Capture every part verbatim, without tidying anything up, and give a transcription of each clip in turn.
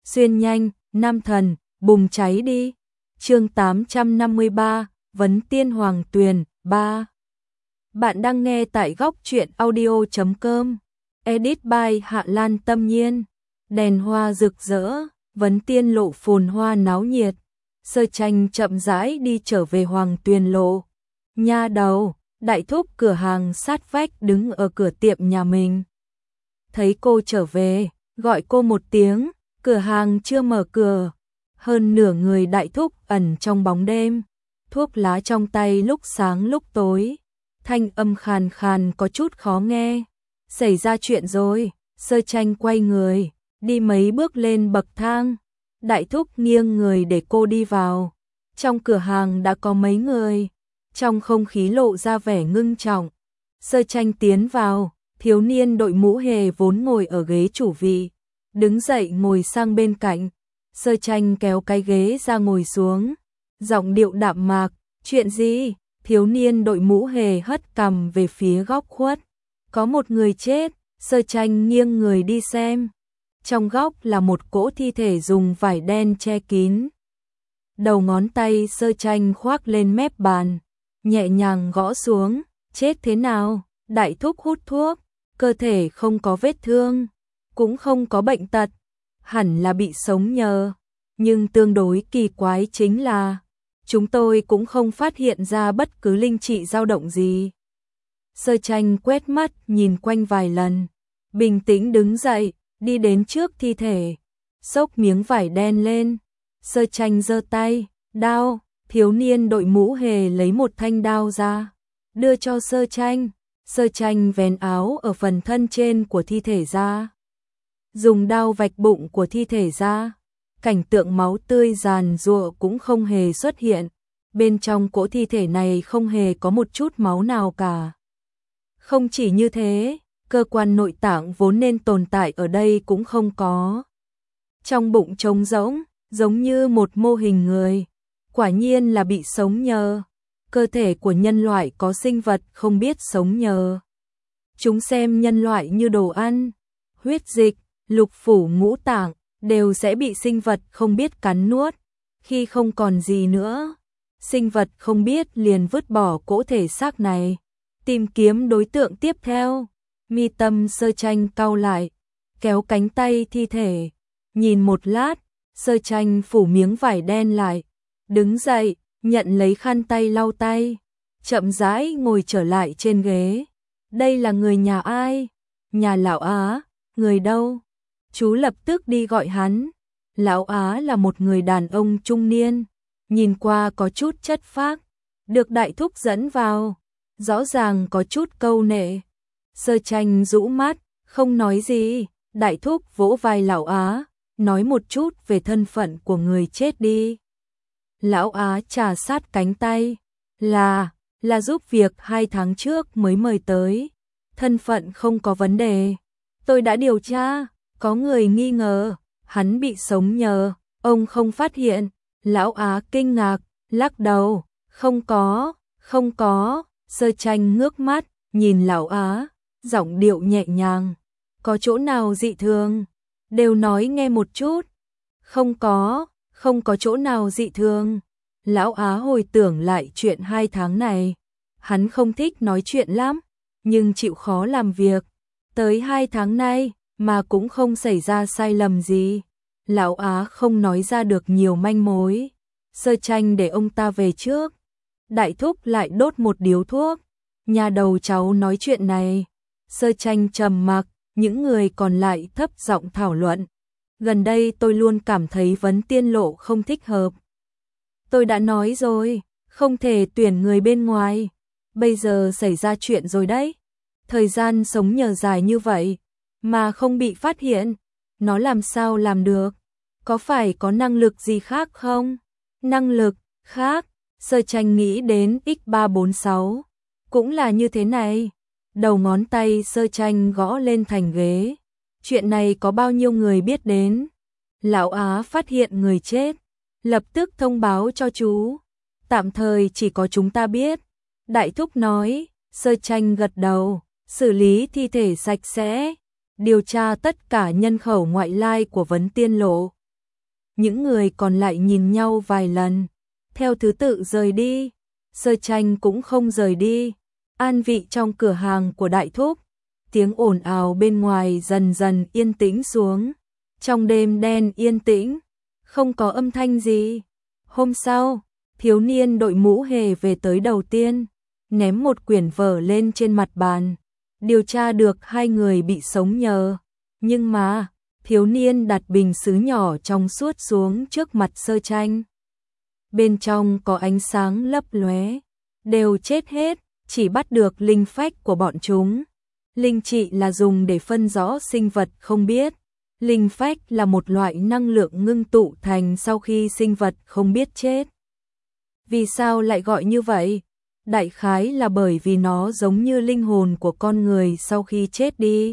xuyên nhanh, nam thần, bùng cháy đi. Chương tám trăm năm mươi ba, Vấn Tiên Hoàng Tuyền, ba. Bạn đang nghe tại góc truyện audio chấm com. Edit by Hạ Lan Tâm Nhiên. Đèn hoa rực rỡ, Vấn Tiên lộ phồn hoa náo nhiệt. Sơ Tranh chậm rãi đi trở về Hoàng Tuyền lộ. Nha đầu, đại thúc cửa hàng sát vách đứng ở cửa tiệm nhà mình. Thấy cô trở về, gọi cô một tiếng, cửa hàng chưa mở cửa. Hơn nửa người đại thúc ẩn trong bóng đêm, thuốc lá trong tay lúc sáng lúc tối. Thanh âm khàn khàn có chút khó nghe. Xảy ra chuyện rồi. Sơ Tranh quay người, đi mấy bước lên bậc thang. Đại thúc nghiêng người để cô đi vào. Trong cửa hàng đã có mấy người, trong không khí lộ ra vẻ ngưng trọng. Sơ Tranh tiến vào, thiếu niên đội mũ hề vốn ngồi ở ghế chủ vị, đứng dậy ngồi sang bên cạnh. Sơ Tranh kéo cái ghế ra ngồi xuống, giọng điệu đạm mạc, chuyện gì? Thiếu niên đội mũ hề hất cằm về phía góc khuất. Có một người chết. Sơ Tranh nghiêng người đi xem. Trong góc là một cỗ thi thể dùng vải đen che kín. Đầu ngón tay Sơ Tranh khoác lên mép bàn, nhẹ nhàng gõ xuống. Chết thế nào? Đại thúc hút thuốc, cơ thể không có vết thương, cũng không có bệnh tật, hẳn là bị sống nhờ. Nhưng tương đối kỳ quái chính là chúng tôi cũng không phát hiện ra bất cứ linh trị dao động gì. Sơ Tranh quét mắt nhìn quanh vài lần, bình tĩnh đứng dậy, đi đến trước thi thể, xốc miếng vải đen lên. Sơ Tranh giơ tay, đao. Thiếu niên đội mũ hề lấy một thanh đao ra, đưa cho Sơ Tranh. Sơ Tranh vén áo ở phần thân trên của thi thể ra, dùng đao vạch bụng của thi thể ra. Cảnh tượng máu tươi giàn giụa cũng không hề xuất hiện. Bên trong cỗ thi thể này không hề có một chút máu nào cả. Không chỉ như thế, cơ quan nội tạng vốn nên tồn tại ở đây cũng không có. Trong bụng trống rỗng, giống như một mô hình người. Quả nhiên là bị sống nhờ. Cơ thể của nhân loại có sinh vật không biết sống nhờ. Chúng xem nhân loại như đồ ăn. Huyết dịch, lục phủ ngũ tạng đều sẽ bị sinh vật không biết cắn nuốt. Khi không còn gì nữa, sinh vật không biết liền vứt bỏ cỗ thể xác này, tìm kiếm đối tượng tiếp theo. Mi tâm Sơ Tranh cau lại, kéo cánh tay thi thể, nhìn một lát. Sơ Tranh phủ miếng vải đen lại, đứng dậy, nhận lấy khăn tay lau tay, chậm rãi ngồi trở lại trên ghế. Đây là người nhà ai? Nhà lão Á. Người đâu? Chú lập tức đi gọi hắn. Lão Á là một người đàn ông trung niên, nhìn qua có chút chất phác, được đại thúc dẫn vào, rõ ràng có chút câu nệ. Sơ Tranh rũ mắt, không nói gì. Đại thúc vỗ vai lão Á, nói một chút về thân phận của người chết đi. Lão Á trà sát cánh tay, là, là giúp việc hai tháng trước mới mời tới. Thân phận không có vấn đề. Tôi đã điều tra, có người nghi ngờ hắn bị sống nhờ, ông không phát hiện. Lão Á kinh ngạc, lắc đầu, không có, không có. Sơ Tranh ngước mắt, nhìn lão Á, giọng điệu nhẹ nhàng. Có chỗ nào dị thường? Đều nói nghe một chút. Không có, không có chỗ nào dị thường. Lão Á hồi tưởng lại chuyện hai tháng này. Hắn không thích nói chuyện lắm, nhưng chịu khó làm việc. Tới hai tháng nay mà cũng không xảy ra sai lầm gì. Lão Á không nói ra được nhiều manh mối. Sơ Tranh để ông ta về trước. Đại thúc lại đốt một điếu thuốc. Nhà đầu cháu nói chuyện này. Sơ Tranh trầm mặc, những người còn lại thấp giọng thảo luận. Gần đây tôi luôn cảm thấy Vấn Tiên lộ không thích hợp. Tôi đã nói rồi, không thể tuyển người bên ngoài. Bây giờ xảy ra chuyện rồi đấy. Thời gian sống nhờ dài như vậy mà không bị phát hiện, nó làm sao làm được? Có phải có năng lực gì khác không? Năng lực khác? Sơ Tranh nghĩ đến X ba bốn sáu, cũng là như thế này. Đầu ngón tay Sơ Tranh gõ lên thành ghế. Chuyện này có bao nhiêu người biết đến? Lão Á phát hiện người chết, lập tức thông báo cho chú. Tạm thời chỉ có chúng ta biết. Đại thúc nói. Sơ Tranh gật đầu, xử lý thi thể sạch sẽ, điều tra tất cả nhân khẩu ngoại lai của Vấn Tiên lộ. những người còn lại nhìn nhau vài lần, theo thứ tự rời đi. Sơ Tranh cũng không rời đi, an vị trong cửa hàng của Đại Thúc. Tiếng ồn ào bên ngoài dần dần yên tĩnh xuống. Trong đêm đen yên tĩnh, không có âm thanh gì. Hôm sau, thiếu niên đội mũ hề về tới đầu tiên, ném một quyển vở lên trên mặt bàn. Điều tra được hai người bị sống nhờ. Nhưng mà, thiếu niên đặt bình sứ nhỏ trong suốt xuống trước mặt Sơ Tranh. Bên trong có ánh sáng lấp lóe, đều chết hết, chỉ bắt được linh phách của bọn chúng. Linh trị là dùng để phân rõ sinh vật không biết. Linh phách là một loại năng lượng ngưng tụ thành sau khi sinh vật không biết chết. Vì sao lại gọi như vậy? Đại khái là bởi vì nó giống như linh hồn của con người sau khi chết đi.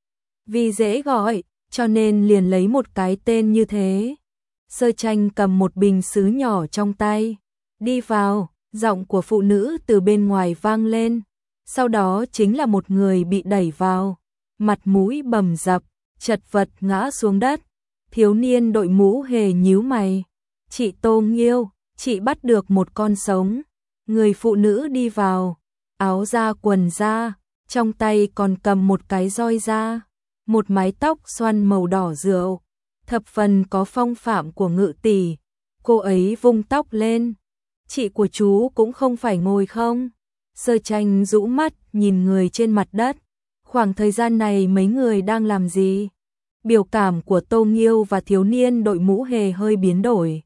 Vì dễ gọi, cho nên liền lấy một cái tên như thế. Sơ Tranh cầm một bình sứ nhỏ trong tay, đi vào, giọng của phụ nữ từ bên ngoài vang lên. Sau đó chính là một người bị đẩy vào, mặt mũi bầm dập, chật vật ngã xuống đất. Thiếu niên đội mũ hề nhíu mày. Chị Tô Nghiêu, chị bắt được một con sống. Người phụ nữ đi vào, áo da quần da, trong tay còn cầm một cái roi da, một mái tóc xoăn màu đỏ rượu, thập phần có phong phạm của ngự tỷ. Cô ấy vung tóc lên. Chị của chú cũng không phải ngồi không? Sơ Tranh rũ mắt nhìn người trên mặt đất. Khoảng thời gian này mấy người đang làm gì? Biểu cảm của Tô Nghiêu và thiếu niên đội mũ hề hơi biến đổi.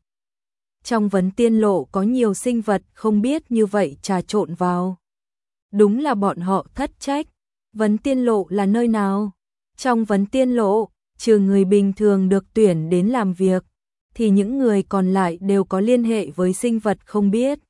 Trong vấn tiên lộ có nhiều sinh vật không biết như vậy trà trộn vào. Đúng là bọn họ thất trách. Vấn tiên lộ là nơi nào? Trong vấn tiên lộ, trừ người bình thường được tuyển đến làm việc, thì những người còn lại đều có liên hệ với sinh vật không biết.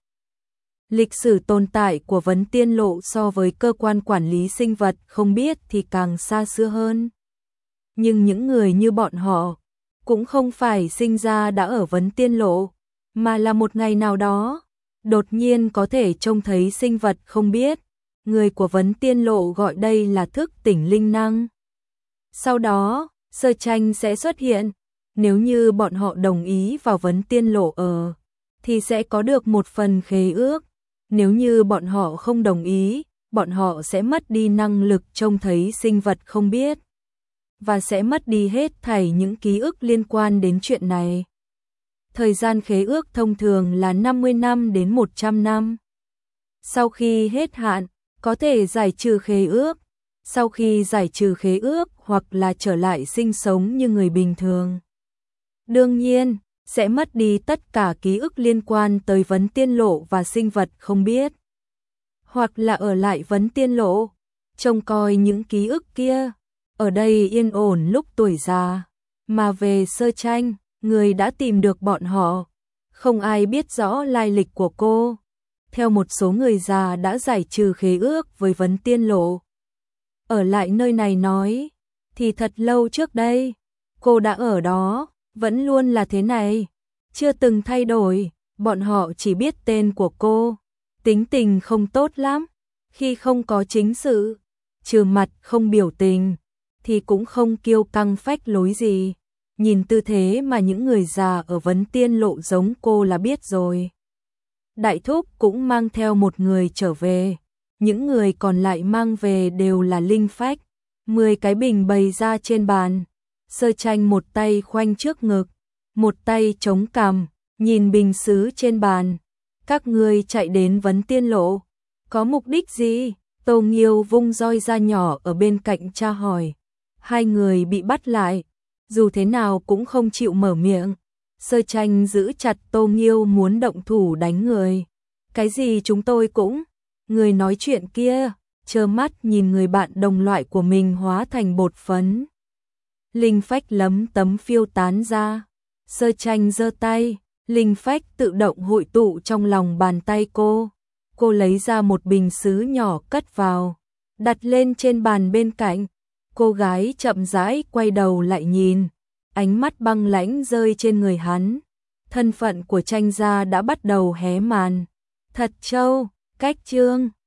Lịch sử tồn tại của vấn tiên lộ so với cơ quan quản lý sinh vật không biết thì càng xa xưa hơn. Nhưng những người như bọn họ cũng không phải sinh ra đã ở vấn tiên lộ, mà là một ngày nào đó đột nhiên có thể trông thấy sinh vật không biết. Người của vấn tiên lộ gọi đây là thức tỉnh linh năng. Sau đó, Sơ Tranh sẽ xuất hiện. Nếu như bọn họ đồng ý vào vấn tiên lộ ở, thì sẽ có được một phần khế ước. Nếu như bọn họ không đồng ý, bọn họ sẽ mất đi năng lực trông thấy sinh vật không biết, và sẽ mất đi hết thảy những ký ức liên quan đến chuyện này. Thời gian khế ước thông thường là năm mươi năm đến một trăm năm. Sau khi hết hạn, có thể giải trừ khế ước. Sau khi giải trừ khế ước hoặc là trở lại sinh sống như người bình thường. Đương nhiên, sẽ mất đi tất cả ký ức liên quan tới vấn tiên lộ và sinh vật không biết. Hoặc là ở lại vấn tiên lộ, trông coi những ký ức kia. Ở đây yên ổn lúc tuổi già. Mà về Sơ Tranh, người đã tìm được bọn họ. Không ai biết rõ lai lịch của cô. Theo một số người già đã giải trừ khế ước với vấn tiên lộ. Ở lại nơi này nói, thì thật lâu trước đây, cô đã ở đó, vẫn luôn là thế này, chưa từng thay đổi. Bọn họ chỉ biết tên của cô, tính tình không tốt lắm, khi không có chính sự, trừ mặt không biểu tình, thì cũng không kiêu căng phách lối gì. Nhìn tư thế mà những người già ở vấn tiên lộ giống cô là biết rồi. Đại Thúc cũng mang theo một người trở về. Những người còn lại mang về đều là linh phách. Mười cái bình bày ra trên bàn. Sơ Tranh một tay khoanh trước ngực, một tay chống cằm, nhìn bình sứ trên bàn. Các ngươi chạy đến vấn tiên lộ, có mục đích gì? Tô Nghiêu vung roi da nhỏ ở bên cạnh tra hỏi. Hai người bị bắt lại, dù thế nào cũng không chịu mở miệng. Sơ Tranh giữ chặt Tô Nghiêu muốn động thủ đánh người. Cái gì chúng tôi cũng... Người nói chuyện kia, trơ mắt nhìn người bạn đồng loại của mình hóa thành bột phấn. Linh phách lấm tấm phiêu tán ra. Sơ Tranh giơ tay, linh phách tự động hội tụ trong lòng bàn tay cô. Cô lấy ra một bình sứ nhỏ cất vào, đặt lên trên bàn bên cạnh. Cô gái chậm rãi quay đầu lại nhìn, ánh mắt băng lãnh rơi trên người hắn. Thân phận của Tranh gia đã bắt đầu hé màn. Thật trâu, cách chương